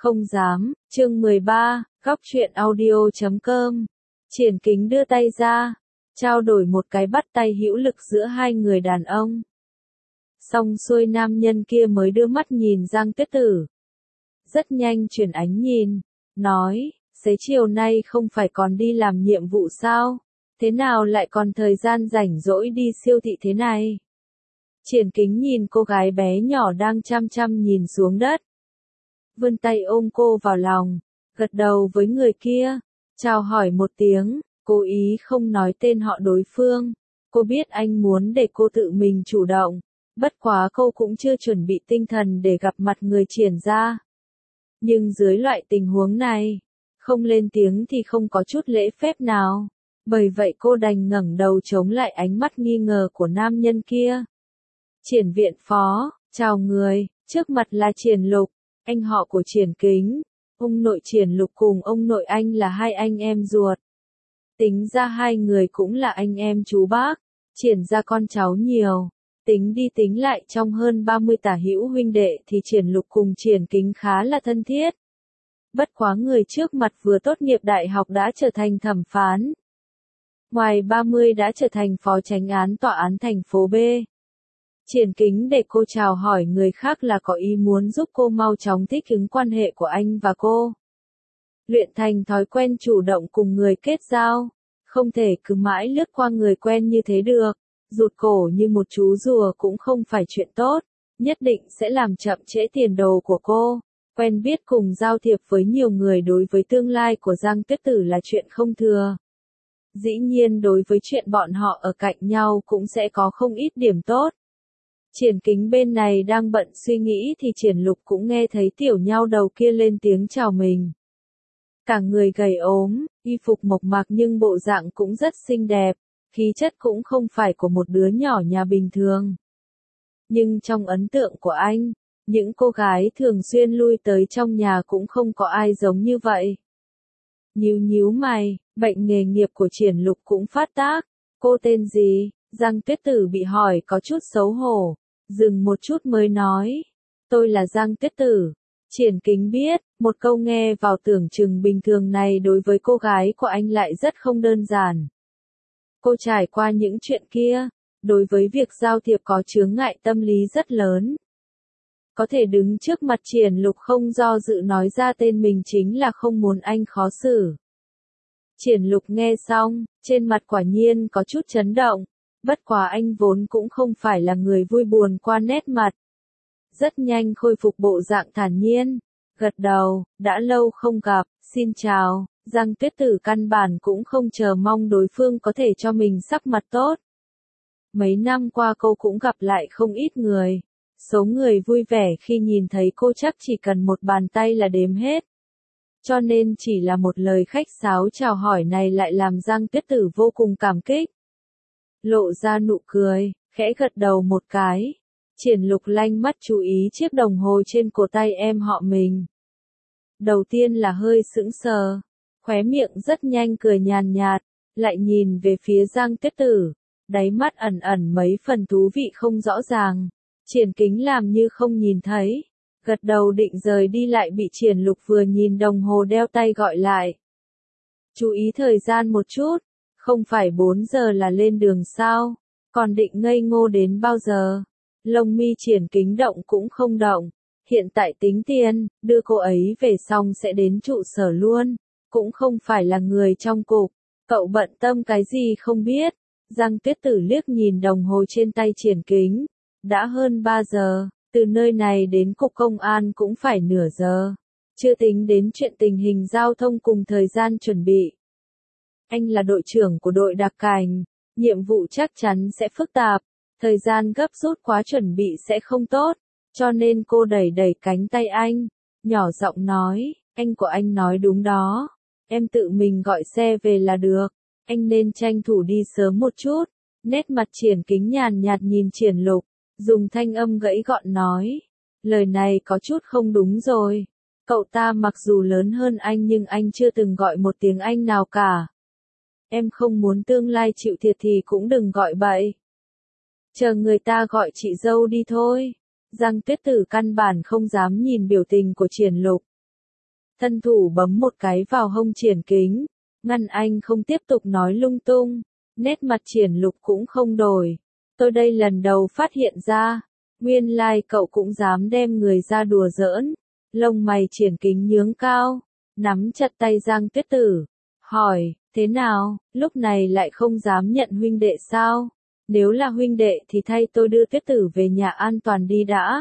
Không dám, chương 13, góc truyện audio.com. Triển Kính đưa tay ra, trao đổi một cái bắt tay hữu lực giữa hai người đàn ông. Xong xuôi nam nhân kia mới đưa mắt nhìn Giang Tuyết Tử. Rất nhanh chuyển ánh nhìn, nói, xế chiều nay không phải còn đi làm nhiệm vụ sao? Thế nào lại còn thời gian rảnh rỗi đi siêu thị thế này? Triển Kính nhìn cô gái bé nhỏ đang chăm chăm nhìn xuống đất. Vươn tay ôm cô vào lòng, gật đầu với người kia, chào hỏi một tiếng, cố ý không nói tên họ đối phương. Cô biết anh muốn để cô tự mình chủ động, bất quá cô cũng chưa chuẩn bị tinh thần để gặp mặt người Triển gia. Nhưng dưới loại tình huống này, không lên tiếng thì không có chút lễ phép nào, bởi vậy cô đành ngẩng đầu chống lại ánh mắt nghi ngờ của nam nhân kia. Triển viện phó, chào người, trước mặt là Triển Lục, anh họ của Triển Kính, ông nội Triển Lục cùng ông nội anh là hai anh em ruột. Tính ra hai người cũng là anh em chú bác, Triển gia con cháu nhiều, tính đi tính lại trong hơn 30 tả hữu huynh đệ thì Triển Lục cùng Triển Kính khá là thân thiết. Bất quá người trước mặt vừa tốt nghiệp đại học đã trở thành thẩm phán. Ngoài 30 đã trở thành phó chánh án tòa án thành phố B. Triển Kính để cô chào hỏi người khác là có ý muốn giúp cô mau chóng thích ứng quan hệ của anh và cô. Luyện thành thói quen chủ động cùng người kết giao, không thể cứ mãi lướt qua người quen như thế được, rụt cổ như một chú rùa cũng không phải chuyện tốt, nhất định sẽ làm chậm trễ tiền đồ của cô. Quen biết cùng giao thiệp với nhiều người đối với tương lai của Giang Tuyết Tử là chuyện không thừa. Dĩ nhiên đối với chuyện bọn họ ở cạnh nhau cũng sẽ có không ít điểm tốt. Triển Kính bên này đang bận suy nghĩ thì Triển Lục cũng nghe thấy tiểu nhau đầu kia lên tiếng chào mình. Cả người gầy ốm, y phục mộc mạc nhưng bộ dạng cũng rất xinh đẹp, khí chất cũng không phải của một đứa nhỏ nhà bình thường. Nhưng trong ấn tượng của anh, những cô gái thường xuyên lui tới trong nhà cũng không có ai giống như vậy. Nhíu mày, bệnh nghề nghiệp của Triển Lục cũng phát tác. Cô tên gì? Giang Tuyết Tử bị hỏi có chút xấu hổ, dừng một chút mới nói. Tôi là Giang Tuyết Tử. Triển Kính biết, một câu nghe vào tưởng chừng bình thường này đối với cô gái của anh lại rất không đơn giản. Cô trải qua những chuyện kia, đối với việc giao thiệp có chướng ngại tâm lý rất lớn. Có thể đứng trước mặt Triển Lục không do dự nói ra tên mình chính là không muốn anh khó xử. Triển Lục nghe xong, trên mặt quả nhiên có chút chấn động, bất quá anh vốn cũng không phải là người vui buồn qua nét mặt. Rất nhanh khôi phục bộ dạng thản nhiên, gật đầu, đã lâu không gặp, xin chào. Giang Tuyết Tử căn bản cũng không chờ mong đối phương có thể cho mình sắc mặt tốt. Mấy năm qua cô cũng gặp lại không ít người. Số người vui vẻ khi nhìn thấy cô chắc chỉ cần một bàn tay là đếm hết. Cho nên chỉ là một lời khách sáo chào hỏi này lại làm Giang Tuyết Tử vô cùng cảm kích. Lộ ra nụ cười, khẽ gật đầu một cái. Triển Lục lanh mắt chú ý chiếc đồng hồ trên cổ tay em họ mình. Đầu tiên là hơi sững sờ, khóe miệng rất nhanh cười nhàn nhạt, lại nhìn về phía Giang Tuyết Tử, đáy mắt ẩn ẩn mấy phần thú vị không rõ ràng. Triển Kính làm như không nhìn thấy, gật đầu định rời đi lại bị Triển Lục vừa nhìn đồng hồ đeo tay gọi lại. Chú ý thời gian một chút, không phải 4 giờ là lên đường sao, còn định ngây ngô đến bao giờ? Lông mi Triển Kính động cũng không động, hiện tại tính tiền, đưa cô ấy về xong sẽ đến trụ sở luôn, cũng không phải là người trong cục, cậu bận tâm cái gì không biết. Giang Tuyết Tử liếc nhìn đồng hồ trên tay Triển Kính. Đã hơn 3 giờ, từ nơi này đến cục công an cũng phải nửa giờ. Chưa tính đến chuyện tình hình giao thông cùng thời gian chuẩn bị. Anh là đội trưởng của đội đặc cảnh, nhiệm vụ chắc chắn sẽ phức tạp, thời gian gấp rút quá chuẩn bị sẽ không tốt, cho nên cô đẩy cánh tay anh, nhỏ giọng nói, anh của anh nói đúng đó, em tự mình gọi xe về là được, anh nên tranh thủ đi sớm một chút. Nét mặt Triển Kính nhàn nhạt nhìn Triển Lục. Dùng thanh âm gãy gọn nói, lời này có chút không đúng rồi, cậu ta mặc dù lớn hơn anh nhưng anh chưa từng gọi một tiếng anh nào cả. Em không muốn tương lai chịu thiệt thì cũng đừng gọi bậy. Chờ người ta gọi chị dâu đi thôi. Giang Tuyết Tử căn bản không dám nhìn biểu tình của Triển Lục. thân thủ bấm một cái vào hông Triển Kính, ngăn anh không tiếp tục nói lung tung. Nét mặt Triển Lục cũng không đổi. Tôi đây lần đầu phát hiện ra, nguyên lai cậu cũng dám đem người ra đùa giỡn. Lông mày Triển Kính nhướng cao, nắm chặt tay Giang Tuyết Tử, hỏi, thế nào, lúc này lại không dám nhận huynh đệ sao? Nếu là huynh đệ thì thay tôi đưa Tuyết Tử về nhà an toàn đi đã.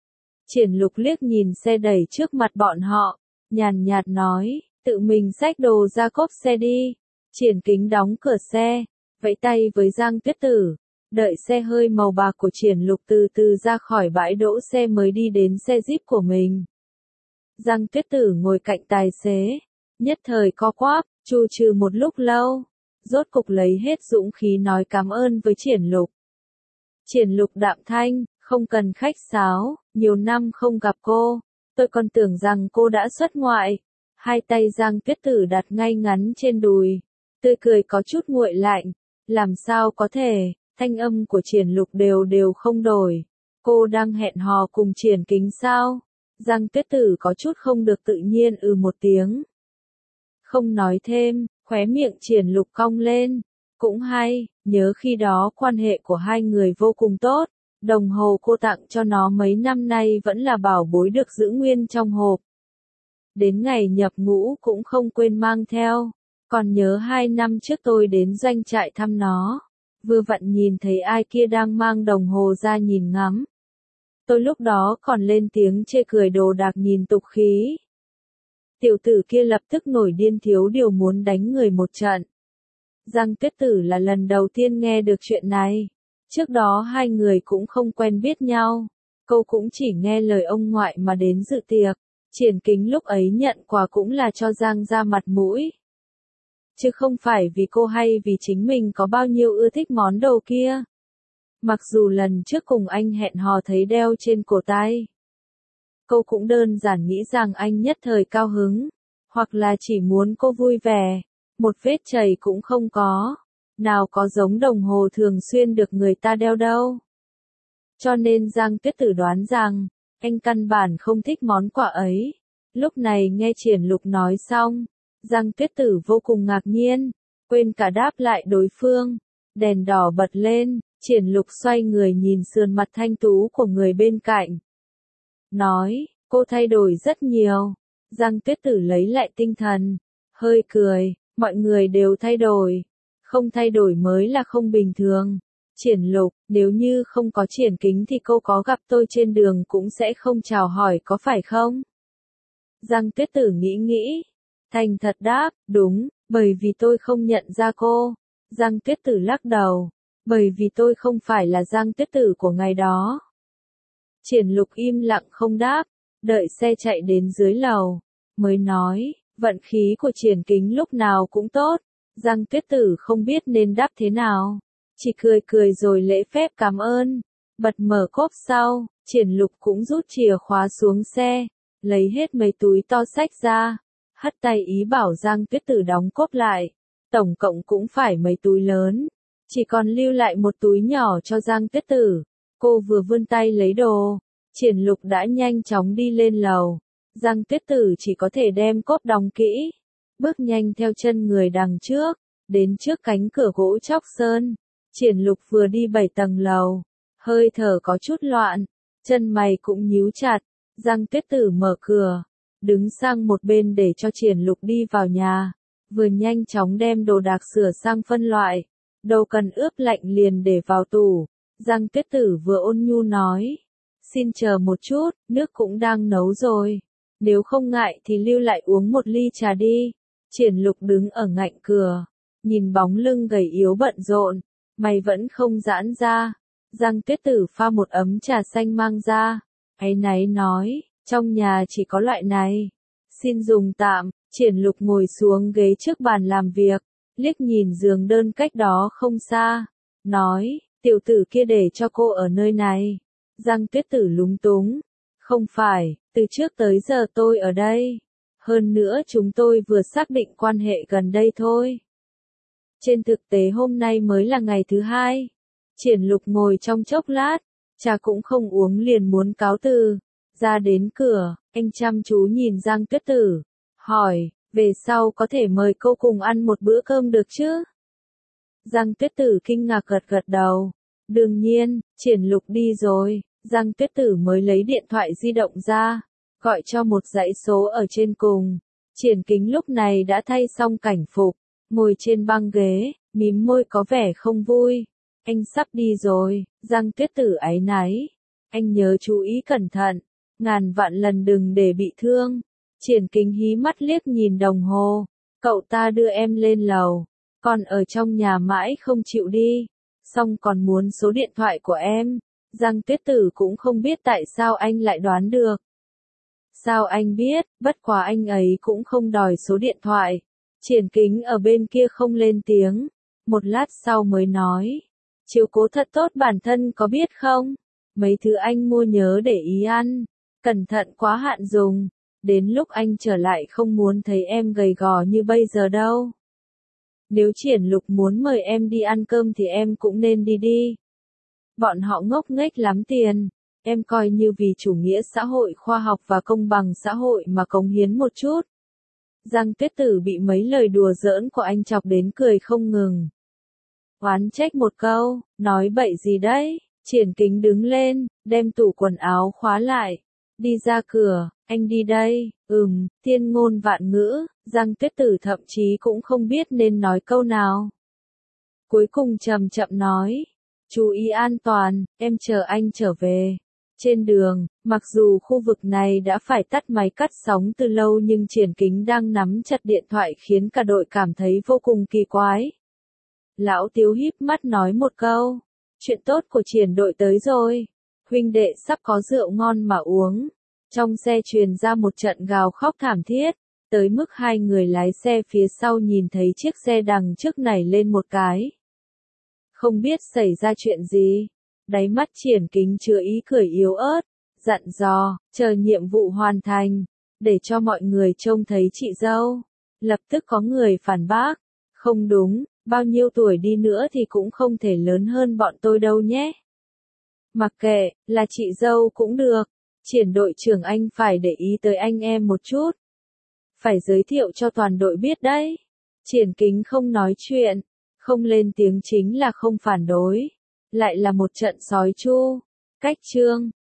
Triển Lục liếc nhìn xe đẩy trước mặt bọn họ, nhàn nhạt nói, tự mình xách đồ ra cốp xe đi. Triển Kính đóng cửa xe, vẫy tay với Giang Tuyết Tử, đợi xe hơi màu bạc của Triển Lục từ từ ra khỏi bãi đỗ xe mới đi đến xe Jeep của mình. Giang Tuyết Tử ngồi cạnh tài xế, nhất thời co quắp, trù trừ một lúc lâu, rốt cục lấy hết dũng khí nói cảm ơn với Triển Lục. Triển Lục đạm thanh, không cần khách sáo, nhiều năm không gặp cô, tôi còn tưởng rằng cô đã xuất ngoại. Hai tay Giang Tuyết Tử đặt ngay ngắn trên đùi, tươi cười có chút nguội lạnh, làm sao có thể, thanh âm của Triển Lục đều không đổi. Cô đang hẹn hò cùng Triển Kính sao? Giang Tuyết Tử có chút không được tự nhiên một tiếng. Không nói thêm, khóe miệng Triển Lục cong lên. Cũng hay, nhớ khi đó quan hệ của hai người vô cùng tốt. Đồng hồ cô tặng cho nó mấy năm nay vẫn là bảo bối được giữ nguyên trong hộp. Đến ngày nhập ngũ cũng không quên mang theo. Còn nhớ 2 năm trước tôi đến doanh trại thăm nó. Vừa vặn nhìn thấy ai kia đang mang đồng hồ ra nhìn ngắm. Tôi lúc đó còn lên tiếng chê cười đồ đạc nhìn tục khí. Tiểu tử kia lập tức nổi điên thiếu điều muốn đánh người một trận. Giang Tuyết Tử là lần đầu tiên nghe được chuyện này. Trước đó hai người cũng không quen biết nhau. Cô cũng chỉ nghe lời ông ngoại mà đến dự tiệc. Triển Kính lúc ấy nhận quà cũng là cho Giang ra mặt mũi. Chứ không phải vì cô hay vì chính mình có bao nhiêu ưa thích món đồ kia. Mặc dù lần trước cùng anh hẹn hò thấy đeo trên cổ tay. Cô cũng đơn giản nghĩ rằng anh nhất thời cao hứng. Hoặc là chỉ muốn cô vui vẻ. Một vết chảy cũng không có. Nào có giống đồng hồ thường xuyên được người ta đeo đâu. Cho nên Giang Tuyết Tử đoán rằng, anh căn bản không thích món quà ấy. Lúc này nghe Triển Lục nói xong, Giang Tuyết Tử vô cùng ngạc nhiên, quên cả đáp lại đối phương. Đèn đỏ bật lên, Triển Lục xoay người nhìn sườn mặt thanh tú của người bên cạnh. Nói, cô thay đổi rất nhiều. Giang Tuyết Tử lấy lại tinh thần, hơi cười, mọi người đều thay đổi. Không thay đổi mới là không bình thường. Triển Lục, nếu như không có Triển Kính thì cô có gặp tôi trên đường cũng sẽ không chào hỏi có phải không? Giang Tuyết Tử nghĩ, thành thật đáp, đúng, bởi vì tôi không nhận ra cô. Giang Tuyết Tử lắc đầu, bởi vì tôi không phải là Giang Tuyết Tử của ngày đó. Triển Lục im lặng không đáp, đợi xe chạy đến dưới lầu, mới nói, vận khí của Triển Kính lúc nào cũng tốt. Giang Tuyết Tử không biết nên đáp thế nào, chỉ cười rồi lễ phép cảm ơn, bật mở cốp sau, Triển Lục cũng rút chìa khóa xuống xe, lấy hết mấy túi to xách ra, hất tay ý bảo Giang Tuyết Tử đóng cốp lại, tổng cộng cũng phải mấy túi lớn, chỉ còn lưu lại một túi nhỏ cho Giang Tuyết Tử. Cô vừa vươn tay lấy đồ, Triển Lục đã nhanh chóng đi lên lầu, Giang Tuyết Tử chỉ có thể đem cốp đóng kỹ. Bước nhanh theo chân người đằng trước, đến trước cánh cửa gỗ chóc sơn. Triển Lục vừa đi 7 tầng lầu, hơi thở có chút loạn, chân mày cũng nhíu chặt. Giang Tuyết Tử mở cửa, đứng sang một bên để cho Triển Lục đi vào nhà, vừa nhanh chóng đem đồ đạc sửa sang phân loại, đâu cần ướp lạnh liền để vào tủ. Giang Tuyết Tử vừa ôn nhu nói, xin chờ một chút, nước cũng đang nấu rồi, nếu không ngại thì lưu lại uống một ly trà đi. Triển Lục đứng ở ngạnh cửa, nhìn bóng lưng gầy yếu bận rộn, mày vẫn không giãn ra. Giang Tuyết Tử pha một ấm trà xanh mang ra, áy náy nói, trong nhà chỉ có loại này, xin dùng tạm. Triển Lục ngồi xuống ghế trước bàn làm việc, liếc nhìn giường đơn cách đó không xa, nói, tiểu tử kia để cho cô ở nơi này. Giang Tuyết Tử lúng túng, không phải, từ trước tới giờ tôi ở đây. Hơn nữa chúng tôi vừa xác định quan hệ gần đây thôi. Trên thực tế hôm nay mới là ngày thứ 2. Triển Lục ngồi trong chốc lát, trà cũng không uống liền muốn cáo từ. Ra đến cửa, anh chăm chú nhìn Giang Tuyết Tử, hỏi, về sau có thể mời cô cùng ăn một bữa cơm được chứ? Giang Tuyết Tử kinh ngạc gật gật đầu. Đương nhiên, Triển Lục đi rồi, Giang Tuyết Tử mới lấy điện thoại di động ra, gọi cho một dãy số ở trên cùng. Triển Kính lúc này đã thay xong cảnh phục, ngồi trên băng ghế, mím môi có vẻ không vui. Anh sắp đi rồi, Giang Tuyết Tử áy náy. Anh nhớ chú ý cẩn thận, ngàn vạn lần đừng để bị thương. Triển Kính hí mắt liếc nhìn đồng hồ. Cậu ta đưa em lên lầu, còn ở trong nhà mãi không chịu đi. Xong còn muốn số điện thoại của em. Giang Tuyết Tử cũng không biết tại sao anh lại đoán được. Sao anh biết, bất quá anh ấy cũng không đòi số điện thoại. Triển Kính ở bên kia không lên tiếng. Một lát sau mới nói. Chiếu cố thật tốt bản thân có biết không? Mấy thứ anh mua nhớ để ý ăn. Cẩn thận quá hạn dùng. Đến lúc anh trở lại không muốn thấy em gầy gò như bây giờ đâu. Nếu Triển Lục muốn mời em đi ăn cơm thì em cũng nên đi đi. Bọn họ ngốc nghếch lắm tiền. Em coi như vì chủ nghĩa xã hội khoa học và công bằng xã hội mà cống hiến một chút. Giang Tuyết Tử bị mấy lời đùa giỡn của anh chọc đến cười không ngừng. Oán trách một câu, nói bậy gì đấy? Triển Kính đứng lên, đem tủ quần áo khóa lại. Đi ra cửa, anh đi đây, thiên ngôn vạn ngữ, Giang Tuyết Tử thậm chí cũng không biết nên nói câu nào. Cuối cùng chậm chậm nói, chú ý an toàn, em chờ anh trở về. Trên đường, mặc dù khu vực này đã phải tắt máy cắt sóng từ lâu nhưng Triển Kính đang nắm chặt điện thoại khiến cả đội cảm thấy vô cùng kỳ quái. Lão Tiếu híp mắt nói một câu, chuyện tốt của Triển đội tới rồi, huynh đệ sắp có rượu ngon mà uống. Trong xe truyền ra một trận gào khóc thảm thiết, tới mức hai người lái xe phía sau nhìn thấy chiếc xe đằng trước nảy lên một cái. Không biết xảy ra chuyện gì, đáy mắt Triển Kính chứa ý cười yếu ớt, dặn dò, chờ nhiệm vụ hoàn thành, để cho mọi người trông thấy chị dâu. Lập tức có người phản bác, không đúng, bao nhiêu tuổi đi nữa thì cũng không thể lớn hơn bọn tôi đâu nhé. Mặc kệ, là chị dâu cũng được. Triển đội trưởng anh phải để ý tới anh em một chút. Phải giới thiệu cho toàn đội biết đấy. Triển Kính không nói chuyện, không lên tiếng chính là không phản đối. Lại là một trận sói chu. Cách chương